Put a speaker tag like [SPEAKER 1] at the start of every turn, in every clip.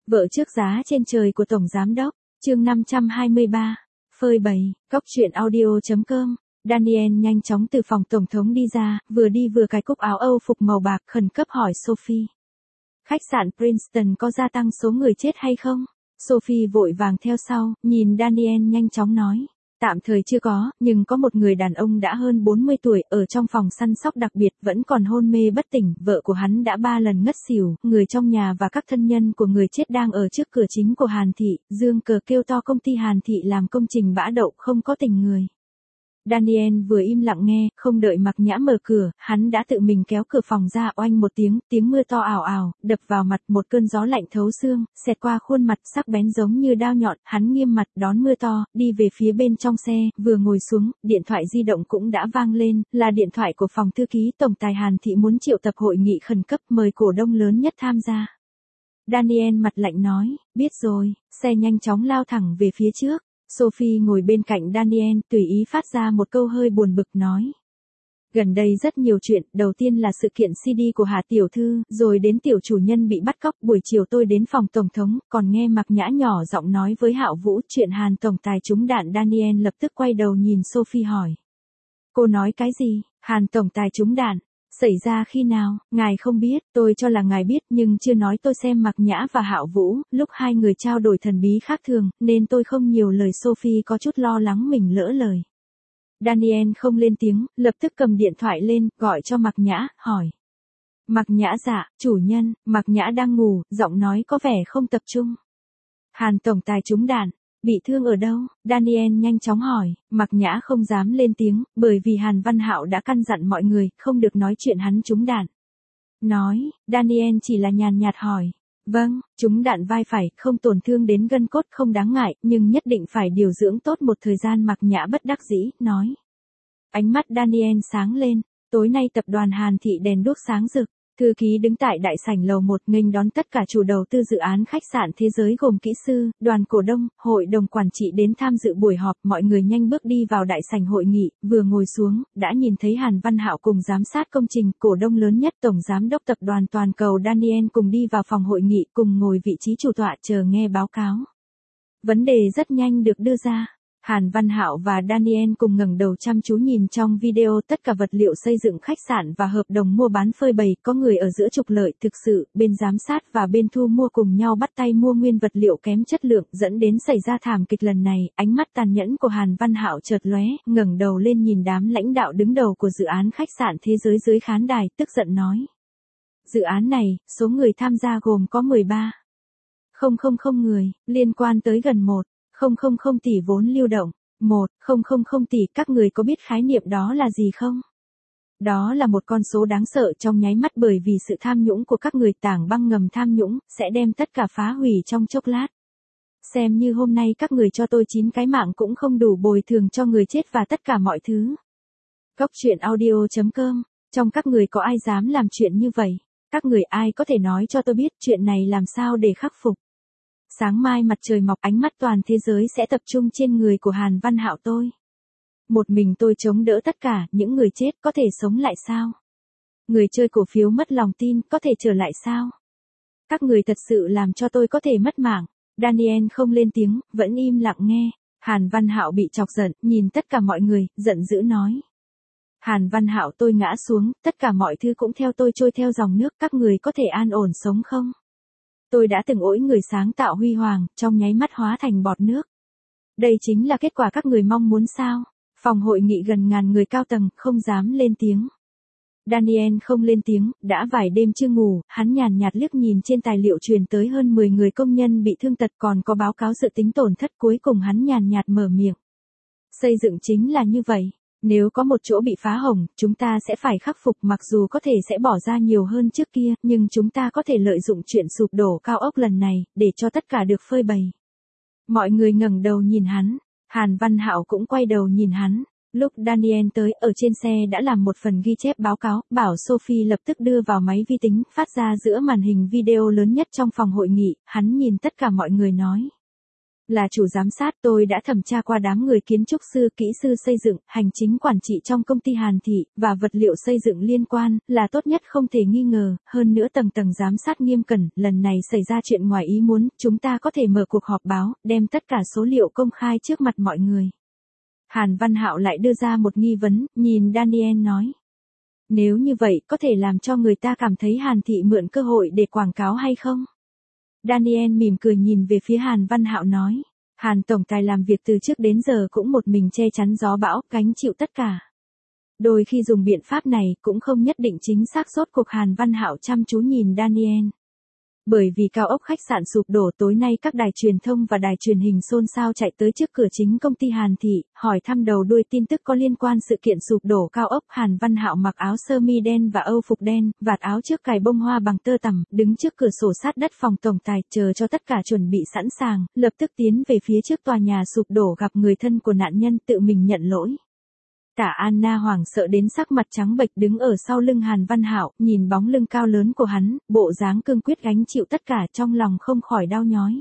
[SPEAKER 1] Vợ trước giá trên trời của Tổng Giám Đốc, chương 523, phơi bày, góc chuyện audio.com. Daniel nhanh chóng từ phòng Tổng thống đi ra, vừa đi vừa cài cúc áo Âu phục màu bạc khẩn cấp hỏi Sophie. Khách sạn Princeton có gia tăng số người chết hay không? Sophie vội vàng theo sau, nhìn Daniel nhanh chóng nói. Tạm thời chưa có, nhưng có một người đàn ông đã hơn 40 tuổi ở trong phòng săn sóc đặc biệt vẫn còn hôn mê bất tỉnh, vợ của hắn đã 3 lần ngất xỉu, người trong nhà và các thân nhân của người chết đang ở trước cửa chính của Hàn Thị, dương cờ kêu to công ty Hàn Thị làm công trình bã đậu không có tình người. Daniel vừa im lặng nghe, không đợi Mạc Nhã mở cửa, hắn đã tự mình kéo cửa phòng ra, oanh một tiếng mưa to ào ào, đập vào mặt, một cơn gió lạnh thấu xương, xẹt qua khuôn mặt sắc bén giống như đao nhọn, hắn nghiêm mặt đón mưa to, đi về phía bên trong xe, vừa ngồi xuống, điện thoại di động cũng đã vang lên, là điện thoại của phòng thư ký tổng tài Hàn Thị muốn triệu tập hội nghị khẩn cấp mời cổ đông lớn nhất tham gia. Daniel mặt lạnh nói, biết rồi, xe nhanh chóng lao thẳng về phía trước. Sophie ngồi bên cạnh Daniel, tùy ý phát ra một câu hơi buồn bực nói. Gần đây rất nhiều chuyện, đầu tiên là sự kiện CD của Hà Tiểu Thư, rồi đến tiểu chủ nhân bị bắt cóc, buổi chiều tôi đến phòng Tổng thống, còn nghe Mạc Nhã nhỏ giọng nói với Hạo Vũ chuyện Hàn Tổng tài trúng đạn. Daniel lập tức quay đầu nhìn Sophie hỏi. Cô nói cái gì? Hàn Tổng tài trúng đạn? Xảy ra khi nào? Ngài không biết, tôi cho là ngài biết nhưng chưa nói tôi xem Mạc Nhã và Hạo Vũ, lúc hai người trao đổi thần bí khác thường, nên tôi không nhiều lời. Sophie có chút lo lắng mình lỡ lời. Daniel không lên tiếng, lập tức cầm điện thoại lên, gọi cho Mạc Nhã, hỏi. Mạc Nhã dạ, chủ nhân, Mạc Nhã đang ngủ, giọng nói có vẻ không tập trung. Hàn Tổng tài trúng đạn. Bị thương ở đâu? Daniel nhanh chóng hỏi, Mạc Nhã không dám lên tiếng, bởi vì Hàn Văn Hạo đã căn dặn mọi người, không được nói chuyện hắn trúng đạn. Nói, Daniel chỉ là nhàn nhạt hỏi, vâng, trúng đạn vai phải, không tổn thương đến gân cốt không đáng ngại, nhưng nhất định phải điều dưỡng tốt một thời gian. Mạc Nhã bất đắc dĩ, nói. Ánh mắt Daniel sáng lên, tối nay tập đoàn Hàn Thị đèn đuốc sáng rực. Thư ký đứng tại đại sảnh lầu 1 nghênh đón tất cả chủ đầu tư dự án khách sạn thế giới gồm kỹ sư, đoàn cổ đông, hội đồng quản trị đến tham dự buổi họp. Mọi người nhanh bước đi vào đại sảnh hội nghị, vừa ngồi xuống, đã nhìn thấy Hàn Văn Hạo cùng giám sát công trình, cổ đông lớn nhất Tổng Giám đốc Tập đoàn Toàn cầu Daniel cùng đi vào phòng hội nghị, cùng ngồi vị trí chủ tọa chờ nghe báo cáo. Vấn đề rất nhanh được đưa ra. Hàn Văn Hạo và Daniel cùng ngẩng đầu chăm chú nhìn trong video tất cả vật liệu xây dựng khách sạn và hợp đồng mua bán phơi bày, có người ở giữa trục lợi thực sự, bên giám sát và bên thu mua cùng nhau bắt tay mua nguyên vật liệu kém chất lượng, dẫn đến xảy ra thảm kịch lần này. Ánh mắt tàn nhẫn của Hàn Văn Hạo chợt lóe, ngẩng đầu lên nhìn đám lãnh đạo đứng đầu của dự án khách sạn thế giới dưới khán đài, tức giận nói. Dự án này, số người tham gia gồm có 13,000 người, liên quan tới gần 1,000 tỷ vốn lưu động. 1,000 tỷ, các người có biết khái niệm đó là gì không? Đó là một con số đáng sợ trong nháy mắt, bởi vì sự tham nhũng của các người, tảng băng ngầm tham nhũng, sẽ đem tất cả phá hủy trong chốc lát. Xem như hôm nay các người cho tôi 9 cái mạng cũng không đủ bồi thường cho người chết và tất cả mọi thứ. Góc chuyện audio.com, trong các người có ai dám làm chuyện như vậy? Các người ai có thể nói cho tôi biết chuyện này làm sao để khắc phục? Sáng mai mặt trời mọc, ánh mắt toàn thế giới sẽ tập trung trên người của Hàn Văn Hạo tôi. Một mình tôi chống đỡ tất cả, những người chết có thể sống lại sao? Người chơi cổ phiếu mất lòng tin có thể trở lại sao? Các người thật sự làm cho tôi có thể mất mạng. Daniel không lên tiếng, vẫn im lặng nghe. Hàn Văn Hạo bị chọc giận, nhìn tất cả mọi người, giận dữ nói. Hàn Văn Hạo tôi ngã xuống, tất cả mọi thứ cũng theo tôi trôi theo dòng nước, các người có thể an ổn sống không? Tôi đã từng ỗi người sáng tạo huy hoàng, trong nháy mắt hóa thành bọt nước. Đây chính là kết quả các người mong muốn sao? Phòng hội nghị gần ngàn người cao tầng, không dám lên tiếng. Daniel không lên tiếng, đã vài đêm chưa ngủ, hắn nhàn nhạt liếc nhìn trên tài liệu truyền tới hơn 10 người công nhân bị thương tật, còn có báo cáo dự tính tổn thất. Cuối cùng hắn nhàn nhạt mở miệng. Xây dựng chính là như vậy. Nếu có một chỗ bị phá hỏng, chúng ta sẽ phải khắc phục, mặc dù có thể sẽ bỏ ra nhiều hơn trước kia, nhưng chúng ta có thể lợi dụng chuyện sụp đổ cao ốc lần này, để cho tất cả được phơi bày. Mọi người ngẩng đầu nhìn hắn, Hàn Văn Hạo cũng quay đầu nhìn hắn. Lúc Daniel tới, ở trên xe đã làm một phần ghi chép báo cáo, bảo Sophie lập tức đưa vào máy vi tính, phát ra giữa màn hình video lớn nhất trong phòng hội nghị. Hắn nhìn tất cả mọi người nói. Là chủ giám sát, tôi đã thẩm tra qua đám người kiến trúc sư, kỹ sư xây dựng, hành chính quản trị trong công ty Hàn Thị, và vật liệu xây dựng liên quan, là tốt nhất không thể nghi ngờ, hơn nữa tầng tầng giám sát nghiêm cẩn, lần này xảy ra chuyện ngoài ý muốn, chúng ta có thể mở cuộc họp báo, đem tất cả số liệu công khai trước mặt mọi người. Hàn Văn Hạo lại đưa ra một nghi vấn, nhìn Daniel nói. Nếu như vậy, có thể làm cho người ta cảm thấy Hàn Thị mượn cơ hội để quảng cáo hay không? Daniel mỉm cười nhìn về phía Hàn Văn Hạo nói. Hàn tổng tài làm việc từ trước đến giờ cũng một mình che chắn gió bão, gánh chịu tất cả. Đôi khi dùng biện pháp này cũng không nhất định chính xác. Rốt cuộc Hàn Văn Hạo chăm chú nhìn Daniel. Bởi vì cao ốc khách sạn sụp đổ, tối nay các đài truyền thông và đài truyền hình xôn xao chạy tới trước cửa chính công ty Hàn Thị, hỏi thăm đầu đuôi tin tức có liên quan sự kiện sụp đổ cao ốc. Hàn Văn Hạo mặc áo sơ mi đen và âu phục đen, vạt áo trước cài bông hoa bằng tơ tằm, đứng trước cửa sổ sát đất phòng tổng tài, chờ cho tất cả chuẩn bị sẵn sàng, lập tức tiến về phía trước tòa nhà sụp đổ, gặp người thân của nạn nhân, tự mình nhận lỗi. Tả Anna hoảng sợ đến sắc mặt trắng bệch, đứng ở sau lưng Hàn Văn Hạo, nhìn bóng lưng cao lớn của hắn, bộ dáng cương quyết gánh chịu tất cả, trong lòng không khỏi đau nhói.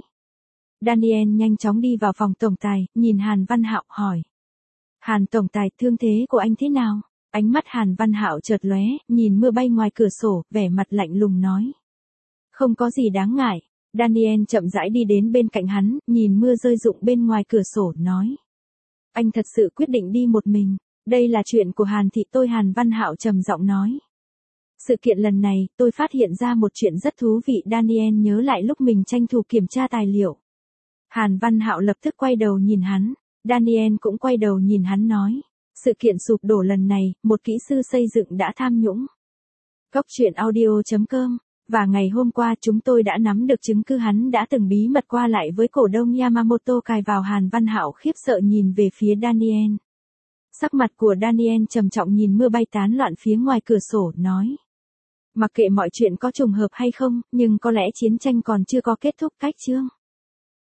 [SPEAKER 1] Daniel nhanh chóng đi vào phòng tổng tài, nhìn Hàn Văn Hạo, hỏi. Hàn tổng tài, thương thế của anh thế nào? Ánh mắt Hàn Văn Hạo chợt lóe, nhìn mưa bay ngoài cửa sổ, vẻ mặt lạnh lùng nói. Không có gì đáng ngại. Daniel chậm rãi đi đến bên cạnh hắn, nhìn mưa rơi rụng bên ngoài cửa sổ, nói. Anh thật sự quyết định đi một mình. Đây là chuyện của Hàn Thị tôi. Hàn Văn Hạo trầm giọng nói. Sự kiện lần này, tôi phát hiện ra một chuyện rất thú vị. Daniel nhớ lại lúc mình tranh thủ kiểm tra tài liệu. Hàn Văn Hạo lập tức quay đầu nhìn hắn. Daniel cũng quay đầu nhìn hắn nói. Sự kiện sụp đổ lần này, một kỹ sư xây dựng đã tham nhũng. Cốc truyện audio.com. Và ngày hôm qua chúng tôi đã nắm được chứng cứ hắn đã từng bí mật qua lại với cổ đông Yamamoto cài vào. Hàn Văn Hạo khiếp sợ nhìn về phía Daniel. Sắc mặt của Daniel trầm trọng nhìn mưa bay tán loạn phía ngoài cửa sổ, nói. Mặc kệ mọi chuyện có trùng hợp hay không, nhưng có lẽ chiến tranh còn chưa có kết thúc. Cách chương